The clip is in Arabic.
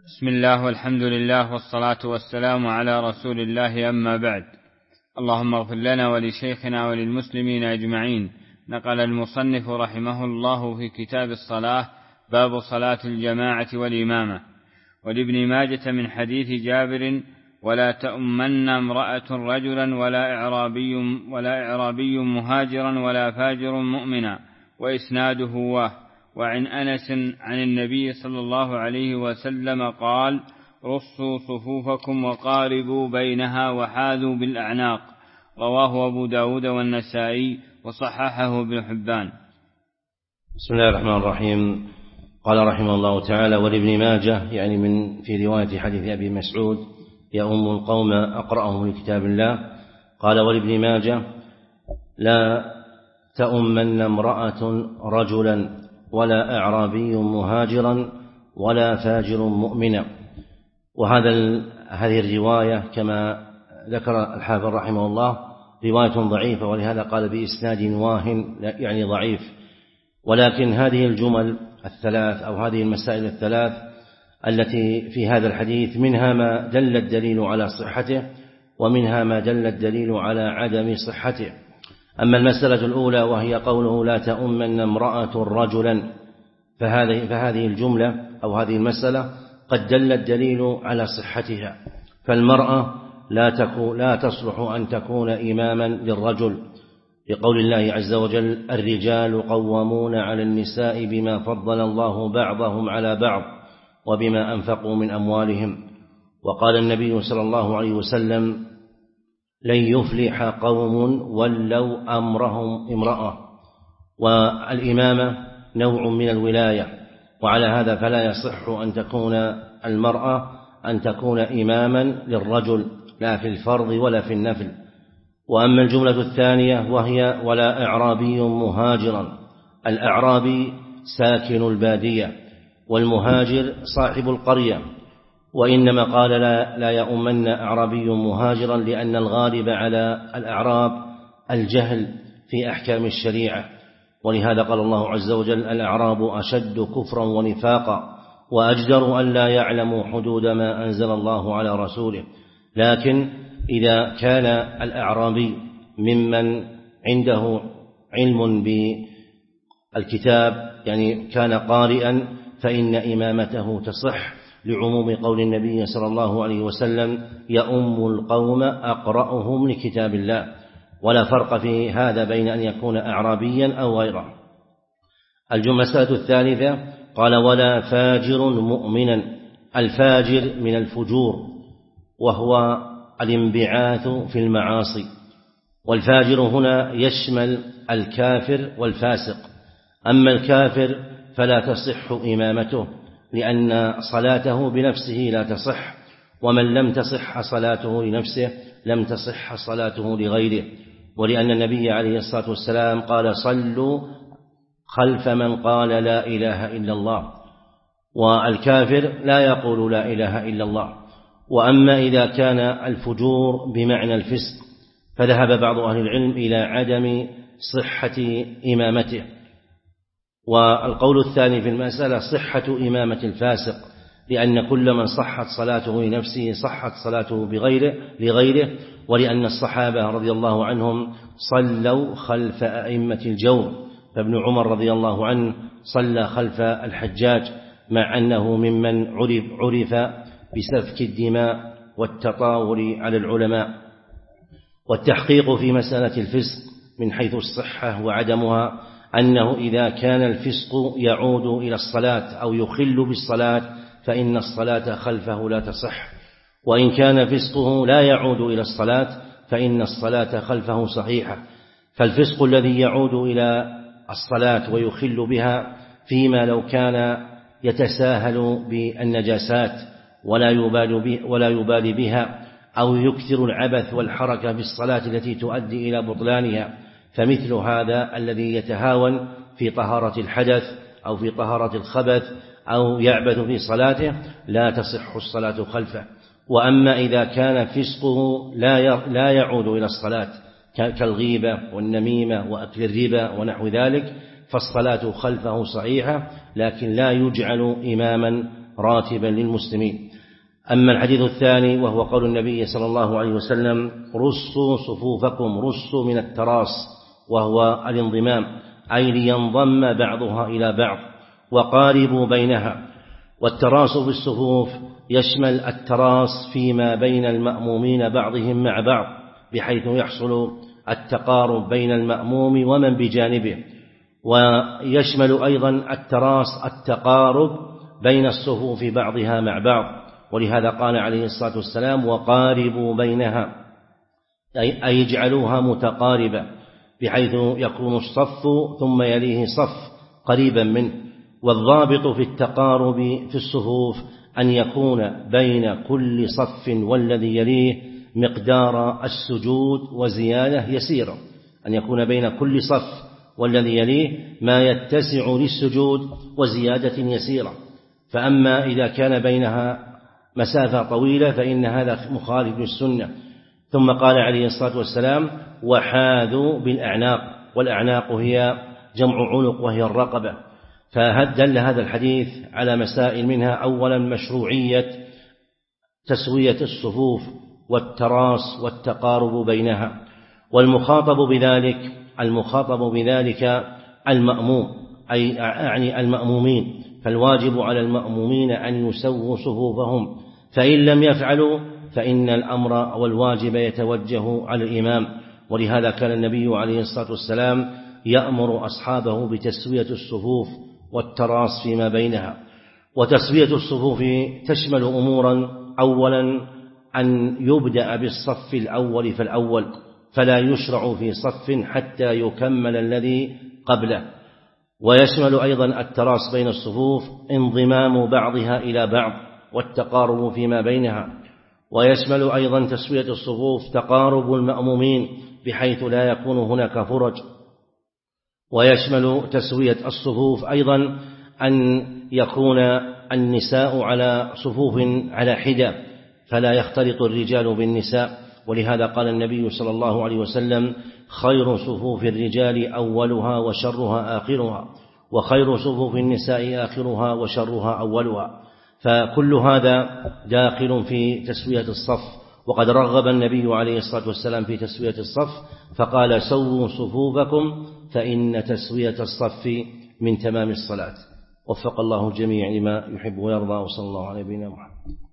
بسم الله والحمد لله والصلاة والسلام على رسول الله، أما بعد. اللهم اغفر لنا ولشيخنا وللمسلمين أجمعين. نقل المصنف رحمه الله في كتاب الصلاة باب صلاة الجماعة والإمامة. ولابن ماجة من حديث جابر: ولا تؤمن امرأة رجلا ولا إعرابي مهاجرا ولا فاجر مؤمنا، وإسناده واه. وعن أنس عن النبي صلى الله عليه وسلم قال: رصوا صفوفكم وقاربوا بينها وحاذوا بالأعناق. رواه أبو داود والنسائي وصححه ابن حبان. بسم الله الرحمن الرحيم. قال رحمه الله تعالى: ولابن ماجة، يعني في رواية حديث أبي مسعود: يؤم القوم أقرأهم لكتاب الله. قال: ولابن ماجة: لا تؤمن امرأة رجلا ولا أعرابي مهاجرا ولا فاجر مؤمنا. هذه الرواية كما ذكر الحافظ رحمه الله رواية ضعيفة، ولهذا قال بإسناد واهن، يعني ضعيف. ولكن هذه الجمل الثلاث أو هذه المسائل الثلاث التي في هذا الحديث منها ما دل الدليل على صحته، ومنها ما دل الدليل على عدم صحته. أما المسألة الأولى وهي قوله: لا تؤمن امرأة رجلا، فهذه الجملة أو هذه المسألة قد دل الدليل على صحتها. فالمرأة لا تصلح أن تكون إماما للرجل، لقول الله عز وجل: الرجال قوامون على النساء بما فضل الله بعضهم على بعض وبما أنفقوا من أموالهم. وقال النبي صلى الله عليه وسلم: لن يفلح قوم ولوا أمرهم امرأة. والإمامة نوع من الولاية، وعلى هذا فلا يصح أن تكون المرأة أن تكون إماما للرجل، لا في الفرض ولا في النفل. وأما الجملة الثانية وهي: ولا إعرابي مهاجرا. الأعرابي ساكن البادية، والمهاجر صاحب القرية. وإنما قال: لا يؤمن أعرابي مهاجرا لأن الغالب على الأعراب الجهل في أحكام الشريعة، ولهذا قال الله عز وجل: الأعراب أشد كفرا ونفاقا وأجدر أن لا يعلموا حدود ما أنزل الله على رسوله. لكن إذا كان الأعرابي ممن عنده علم بالكتاب، يعني كان قارئا، فإن إمامته تصح، لعموم قول النبي صلى الله عليه وسلم: يؤم القوم أقرأهم لكتاب الله. ولا فرق في هذا بين أن يكون أعرابيا أو غيره. المسألة الثالثة قال: ولا فاجر مؤمنا. الفاجر من الفجور، وهو الانبعاث في المعاصي. والفاجر هنا يشمل الكافر والفاسق. أما الكافر فلا تصح إمامته، لأن صلاته بنفسه لا تصح، ومن لم تصح صلاته لنفسه لم تصح صلاته لغيره. ولأن النبي عليه الصلاة والسلام قال: صلوا خلف من قال لا إله إلا الله. والكافر لا يقول لا إله إلا الله. وأما إذا كان الفجور بمعنى الفسق، فذهب بعض أهل العلم إلى عدم صحة إمامته. والقول الثاني في المسألة صحة إمامة الفاسق، لأن كل من صحت صلاته لنفسه صحت صلاته لغيره. ولأن الصحابة رضي الله عنهم صلوا خلف أئمة الجور، فابن عمر رضي الله عنه صلى خلف الحجاج، مع أنه ممن عرف بسفك الدماء والتطاول على العلماء. والتحقيق في مسألة الفسق من حيث الصحة وعدمها أنه إذا كان الفسق يعود إلى الصلاة أو يخل بالصلاة فإن الصلاة خلفه لا تصح، وإن كان فسقه لا يعود إلى الصلاة فإن الصلاة خلفه صحيحة. فالفسق الذي يعود إلى الصلاة ويخل بها فيما لو كان يتساهل بالنجاسات ولا يبالي بها، أو يكثر العبث والحركة بالصلاة التي تؤدي إلى بطلانها، فمثل هذا الذي يتهاون في طهارة الحدث أو في طهارة الخبث أو يعبث في صلاته لا تصح الصلاة خلفه. وأما إذا كان فسقه لا يعود إلى الصلاة كالغيبة والنميمة وأكل الربا ونحو ذلك، فالصلاة خلفه صحيحة، لكن لا يجعل إماما راتبا للمسلمين. أما الحديث الثاني وهو قول النبي صلى الله عليه وسلم: رصوا صفوفكم، رصوا من التراص، وهو الانضمام، أي لينضم بعضها إلى بعض، وقاربوا بينها. والتراص بالصفوف يشمل التراص فيما بين المأمومين بعضهم مع بعض، بحيث يحصل التقارب بين المأموم ومن بجانبه، ويشمل أيضا التراص التقارب بين الصفوف بعضها مع بعض، ولهذا قال عليه الصلاة والسلام: وقاربوا بينها، أي اجعلوها متقاربة، بحيث يكون الصف ثم يليه صف قريبا منه. والضابط في التقارب في الصفوف أن يكون بين كل صف والذي يليه مقدار السجود وزيادة يسيرة، أن يكون بين كل صف والذي يليه ما يتسع للسجود وزيادة يسيرة. فأما إذا كان بينها مسافة طويلة فإن هذا مخالف للسنة. ثم قال عليه الصلاة والسلام: وحاذوا بالأعناق، والأعناق هي جمع عنق وهي الرقبة. فدل هذا الحديث على مسائل، منها أولا مشروعية تسوية الصفوف والتراص والتقارب بينها، والمخاطب بذلك المأموم، أعني المأمومين، فالواجب على المأمومين أن يسووا صفوفهم، فإن لم يفعلوا فإن الأمر والواجب يتوجه على الإمام. ولهذا كان النبي عليه الصلاة والسلام يأمر أصحابه بتسوية الصفوف والتراص فيما بينها. وتسوية الصفوف تشمل أمورا: أولا أن يبدأ بالصف الأول فالأول، فلا يشرع في صف حتى يكمل الذي قبله. ويشمل أيضا التراص بين الصفوف انضمام بعضها إلى بعض والتقارب فيما بينها. ويشمل أيضا تسوية الصفوف تقارب المأمومين بحيث لا يكون هناك فرج. ويشمل تسوية الصفوف أيضا أن يكون النساء على صفوف على حدة، فلا يختلط الرجال بالنساء. ولهذا قال النبي صلى الله عليه وسلم: خير صفوف الرجال أولها وشرها آخرها، وخير صفوف النساء آخرها وشرها أولها. فكل هذا داخل في تسوية الصف. وقد رغب النبي عليه الصلاة والسلام في تسوية الصف، فقال: سووا صفوفكم فإن تسوية الصف من تمام الصلاة. وفق الله الجميع لما يحب ويرضى، وصلى الله على نبينا محمد.